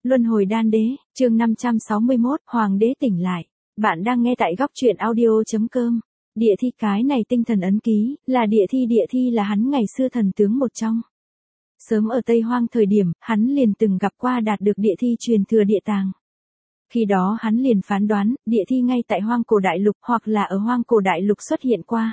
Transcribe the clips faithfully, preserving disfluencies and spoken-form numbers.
Luân hồi đan đế, chương năm trăm sáu mươi mốt, Hoàng đế tỉnh lại. Bạn đang nghe tại góc truyện audio chấm com. Địa thi cái này tinh thần ấn ký, là địa thi địa thi là hắn ngày xưa thần tướng một trong. Sớm ở Tây Hoang thời điểm, hắn liền từng gặp qua đạt được địa thi truyền thừa địa tàng. Khi đó hắn liền phán đoán, địa thi ngay tại Hoang Cổ Đại Lục hoặc là ở Hoang Cổ Đại Lục xuất hiện qua.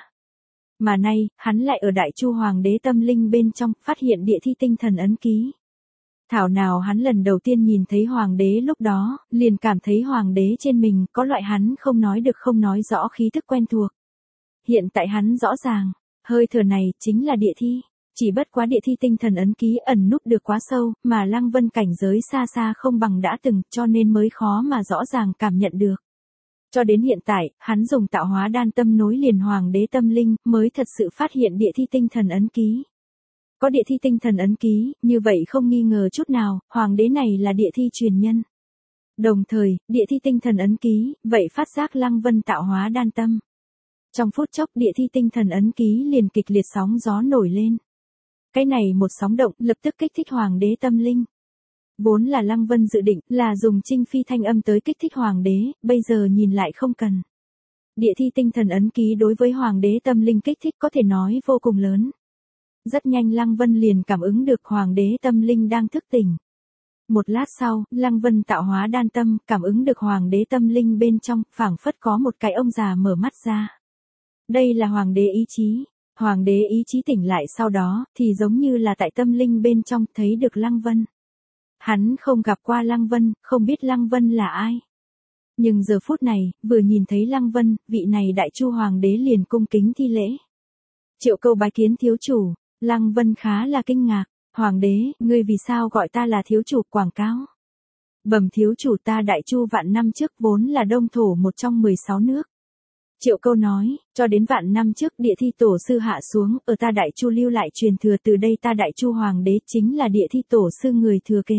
Mà nay, hắn lại ở Đại Chu Hoàng đế tâm linh bên trong, phát hiện địa thi tinh thần ấn ký. Thảo nào hắn lần đầu tiên nhìn thấy Hoàng đế lúc đó, liền cảm thấy Hoàng đế trên mình có loại hắn không nói được không nói rõ khí thức quen thuộc. Hiện tại hắn rõ ràng, hơi thở này chính là địa thi. Chỉ bất quá địa thi tinh thần ấn ký ẩn núp được quá sâu, mà Lăng Vân cảnh giới xa xa không bằng đã từng, cho nên mới khó mà rõ ràng cảm nhận được. Cho đến hiện tại, hắn dùng tạo hóa đan tâm nối liền Hoàng đế tâm linh, mới thật sự phát hiện địa thi tinh thần ấn ký. Có địa thi tinh thần ấn ký, như vậy không nghi ngờ chút nào, Hoàng đế này là địa thi truyền nhân. Đồng thời, địa thi tinh thần ấn ký, vậy phát giác Lăng Vân tạo hóa đan tâm. Trong phút chốc địa thi tinh thần ấn ký liền kịch liệt sóng gió nổi lên. Cái này một sóng động lập tức kích thích Hoàng đế tâm linh. Vốn là Lăng Vân dự định là dùng Trinh Phi thanh âm tới kích thích Hoàng đế, bây giờ nhìn lại không cần. Địa thi tinh thần ấn ký đối với Hoàng đế tâm linh kích thích có thể nói vô cùng lớn. Rất nhanh Lăng Vân liền cảm ứng được Hoàng đế tâm linh đang thức tỉnh. Một lát sau, Lăng Vân tạo hóa đan tâm, cảm ứng được Hoàng đế tâm linh bên trong, phảng phất có một cái ông già mở mắt ra. Đây là Hoàng đế ý chí. Hoàng đế ý chí tỉnh lại sau đó, thì giống như là tại tâm linh bên trong thấy được Lăng Vân. Hắn không gặp qua Lăng Vân, không biết Lăng Vân là ai. Nhưng giờ phút này, vừa nhìn thấy Lăng Vân, vị này Đại Chu Hoàng đế liền cung kính thi lễ. Triệu Câu bái kiến thiếu chủ. Lăng Vân khá là kinh ngạc. Hoàng đế, ngươi vì sao gọi ta là thiếu chủ quảng cáo? Bẩm thiếu chủ, ta Đại Chu vạn năm trước vốn là đông thổ một trong mười sáu nước. Triệu Câu nói, cho đến vạn năm trước địa thi tổ sư hạ xuống, ở ta Đại Chu lưu lại truyền thừa, từ đây ta Đại Chu Hoàng đế chính là địa thi tổ sư người thừa kế.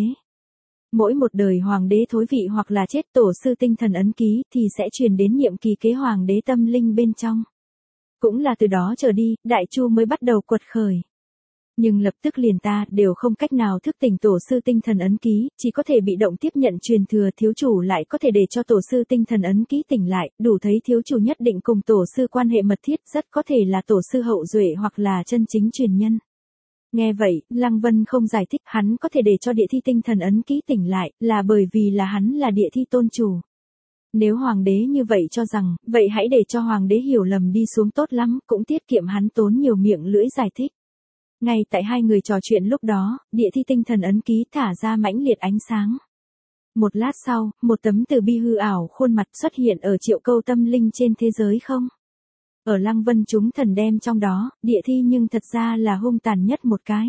Mỗi một đời Hoàng đế thối vị hoặc là chết, tổ sư tinh thần ấn ký thì sẽ truyền đến nhiệm kỳ kế Hoàng đế tâm linh bên trong. Cũng là từ đó trở đi, Đại Chu mới bắt đầu quật khởi. Nhưng lập tức liền ta đều không cách nào thức tỉnh tổ sư tinh thần ấn ký, chỉ có thể bị động tiếp nhận truyền thừa, thiếu chủ lại có thể để cho tổ sư tinh thần ấn ký tỉnh lại, đủ thấy thiếu chủ nhất định cùng tổ sư quan hệ mật thiết, rất có thể là tổ sư hậu duệ hoặc là chân chính truyền nhân. Nghe vậy, Lăng Vân không giải thích, hắn có thể để cho địa thi tinh thần ấn ký tỉnh lại, là bởi vì là hắn là địa thi tôn chủ. Nếu Hoàng đế như vậy cho rằng, vậy hãy để cho Hoàng đế hiểu lầm đi xuống tốt lắm, cũng tiết kiệm hắn tốn nhiều miệng lưỡi giải thích. Ngay tại hai người trò chuyện lúc đó, địa thi tinh thần ấn ký thả ra mãnh liệt ánh sáng. Một lát sau, một tấm từ bi hư ảo khuôn mặt xuất hiện ở Triệu Câu tâm linh trên thế giới không. Ở Lăng Vân chúng thần đem trong đó, địa thi nhưng thật ra là hung tàn nhất một cái.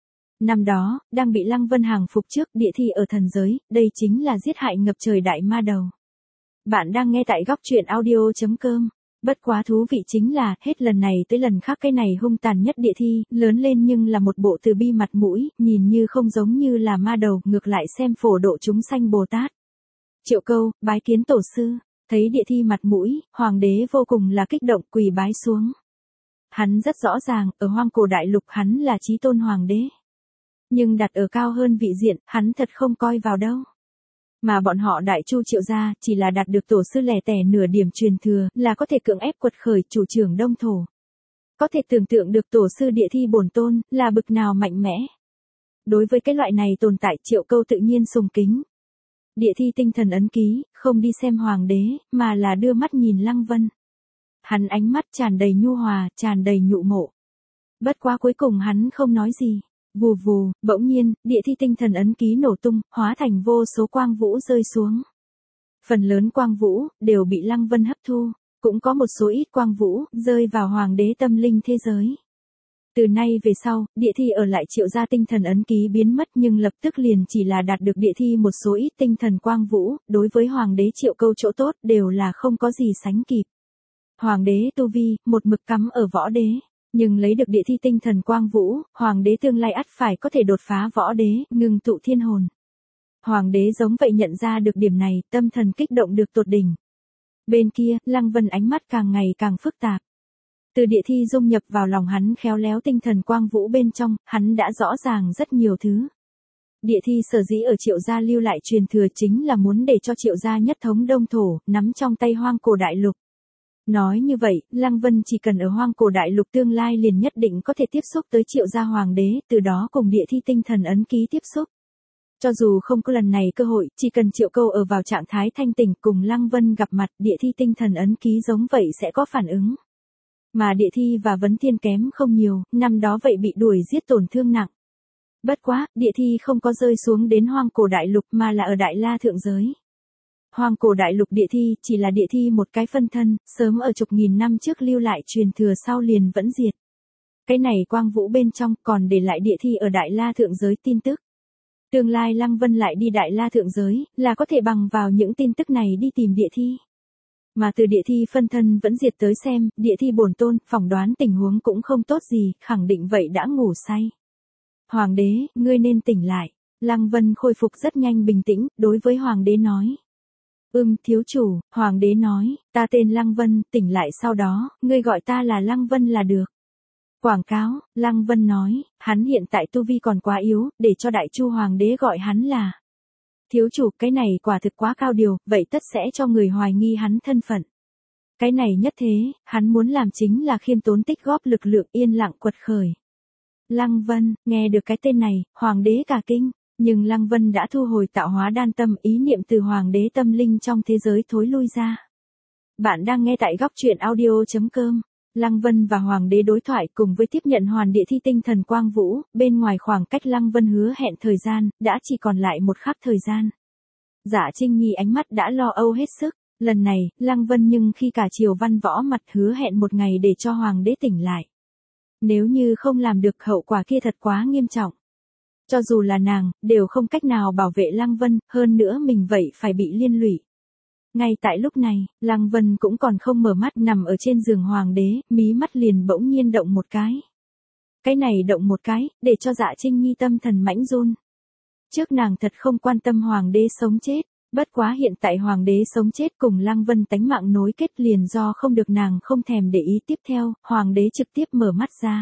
Năm đó, đang bị Lăng Vân hàng phục trước, địa thi ở thần giới, đây chính là giết hại ngập trời đại ma đầu. Bạn đang nghe tại góc truyện audio chấm com. Bất quá thú vị chính là, hết lần này tới lần khác cái này hung tàn nhất địa thi, lớn lên nhưng là một bộ từ bi mặt mũi, nhìn như không giống như là ma đầu, ngược lại xem phổ độ chúng sanh Bồ Tát. Triệu Câu, bái kiến tổ sư, thấy địa thi mặt mũi, Hoàng đế vô cùng là kích động, quỳ bái xuống. Hắn rất rõ ràng, ở Hoang Cổ Đại Lục hắn là chí tôn Hoàng đế. Nhưng đặt ở cao hơn vị diện, hắn thật không coi vào đâu. Mà bọn họ Đại Chu Triệu gia, chỉ là đạt được tổ sư lẻ tẻ nửa điểm truyền thừa, là có thể cưỡng ép quật khởi chủ trưởng đông thổ. Có thể tưởng tượng được tổ sư địa thi bổn tôn, là bực nào mạnh mẽ. Đối với cái loại này tồn tại, Triệu Câu tự nhiên sùng kính. Địa thi tinh thần ấn ký, không đi xem Hoàng đế, mà là đưa mắt nhìn Lăng Vân. Hắn ánh mắt tràn đầy nhu hòa, tràn đầy nhụ mộ. Bất quá cuối cùng hắn không nói gì. Vù vù, bỗng nhiên, địa thi tinh thần ấn ký nổ tung, hóa thành vô số quang vũ rơi xuống. Phần lớn quang vũ, đều bị Lăng Vân hấp thu, cũng có một số ít quang vũ, rơi vào Hoàng đế tâm linh thế giới. Từ nay về sau, địa thi ở lại Triệu gia tinh thần ấn ký biến mất, nhưng lập tức liền chỉ là đạt được địa thi một số ít tinh thần quang vũ, đối với Hoàng đế Triệu Câu chỗ tốt đều là không có gì sánh kịp. Hoàng đế tu vi, một mực cắm ở võ đế. Nhưng lấy được địa thi tinh thần quang vũ, Hoàng đế tương lai ắt phải có thể đột phá võ đế, ngừng tụ thiên hồn. Hoàng đế giống vậy nhận ra được điểm này, tâm thần kích động được tột đỉnh. Bên kia, Lăng Vân ánh mắt càng ngày càng phức tạp. Từ địa thi dung nhập vào lòng hắn khéo léo tinh thần quang vũ bên trong, hắn đã rõ ràng rất nhiều thứ. Địa thi sở dĩ ở Triệu gia lưu lại truyền thừa chính là muốn để cho Triệu gia nhất thống đông thổ, nắm trong tay hoang cổ đại lục. Nói như vậy, Lăng Vân chỉ cần ở hoang cổ đại lục tương lai liền nhất định có thể tiếp xúc tới Triệu gia hoàng đế, từ đó cùng địa thi tinh thần ấn ký tiếp xúc. Cho dù không có lần này cơ hội, chỉ cần Triệu Câu ở vào trạng thái thanh tỉnh cùng Lăng Vân gặp mặt, địa thi tinh thần ấn ký giống vậy sẽ có phản ứng. Mà địa thi và vấn thiên kém không nhiều, năm đó vậy bị đuổi giết tổn thương nặng. Bất quá, địa thi không có rơi xuống đến hoang cổ đại lục mà là ở Đại La thượng giới. Hoang cổ đại lục địa thi chỉ là địa thi một cái phân thân, sớm ở chục nghìn năm trước lưu lại truyền thừa sau liền vẫn diệt. Cái này quang vũ bên trong còn để lại địa thi ở Đại La thượng giới tin tức. Tương lai Lăng Vân lại đi Đại La thượng giới, là có thể bằng vào những tin tức này đi tìm địa thi. Mà từ địa thi phân thân vẫn diệt tới xem, địa thi bổn tôn, phỏng đoán tình huống cũng không tốt gì, khẳng định vậy đã ngủ say. Hoàng đế, ngươi nên tỉnh lại. Lăng Vân khôi phục rất nhanh bình tĩnh, đối với Hoàng đế nói. Ừm, thiếu chủ, Hoàng đế nói, ta tên Lăng Vân, tỉnh lại sau đó, ngươi gọi ta là Lăng Vân là được. Quảng cáo, Lăng Vân nói, hắn hiện tại tu vi còn quá yếu, để cho Đại Chu Hoàng đế gọi hắn là. Thiếu chủ, cái này quả thực quá cao điều, vậy tất sẽ cho người hoài nghi hắn thân phận. Cái này nhất thế, hắn muốn làm chính là khiêm tốn tích góp lực lượng yên lặng quật khởi. Lăng Vân, nghe được cái tên này, Hoàng đế cả kinh, nhưng Lăng Vân đã thu hồi tạo hóa đan tâm, ý niệm từ Hoàng đế tâm linh trong thế giới thối lui ra. Bạn đang nghe tại góc truyện audio chấm com. Lăng Vân và Hoàng đế đối thoại cùng với tiếp nhận hoàn địa thi tinh thần quang vũ, bên ngoài khoảng cách Lăng Vân hứa hẹn thời gian, đã chỉ còn lại một khắc thời gian. Dạ Trinh Nhi ánh mắt đã lo âu hết sức, lần này, Lăng Vân nhưng khi cả triều văn võ mặt hứa hẹn một ngày để cho Hoàng đế tỉnh lại. Nếu như không làm được hậu quả kia thật quá nghiêm trọng. Cho dù là nàng, đều không cách nào bảo vệ Lăng Vân, hơn nữa mình vậy phải bị liên lụy. Ngay tại lúc này, Lăng Vân cũng còn không mở mắt nằm ở trên giường Hoàng đế, mí mắt liền bỗng nhiên động một cái. Cái này động một cái, để cho Dạ Trinh Nhi tâm thần mãnh run. Trước nàng thật không quan tâm Hoàng đế sống chết, bất quá hiện tại Hoàng đế sống chết cùng Lăng Vân tánh mạng nối kết liền do không được nàng không thèm để ý. Tiếp theo, Hoàng đế trực tiếp mở mắt ra.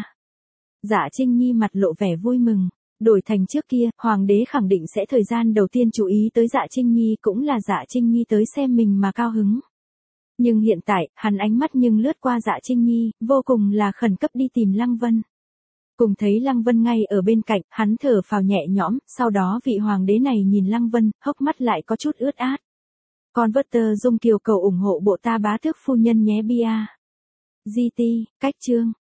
Dạ Trinh Nhi mặt lộ vẻ vui mừng. Đổi thành trước kia, Hoàng đế khẳng định sẽ thời gian đầu tiên chú ý tới Dạ Trinh Nhi cũng là Dạ Trinh Nhi tới xem mình mà cao hứng. Nhưng hiện tại, hắn ánh mắt nhưng lướt qua Dạ Trinh Nhi, vô cùng là khẩn cấp đi tìm Lăng Vân. Cùng thấy Lăng Vân ngay ở bên cạnh, hắn thở phào nhẹ nhõm, sau đó vị Hoàng đế này nhìn Lăng Vân, hốc mắt lại có chút ướt át. Con vớt tờ dung kiều cầu ủng hộ bộ ta bá tước phu nhân nhé bia. giê tê, cách chương.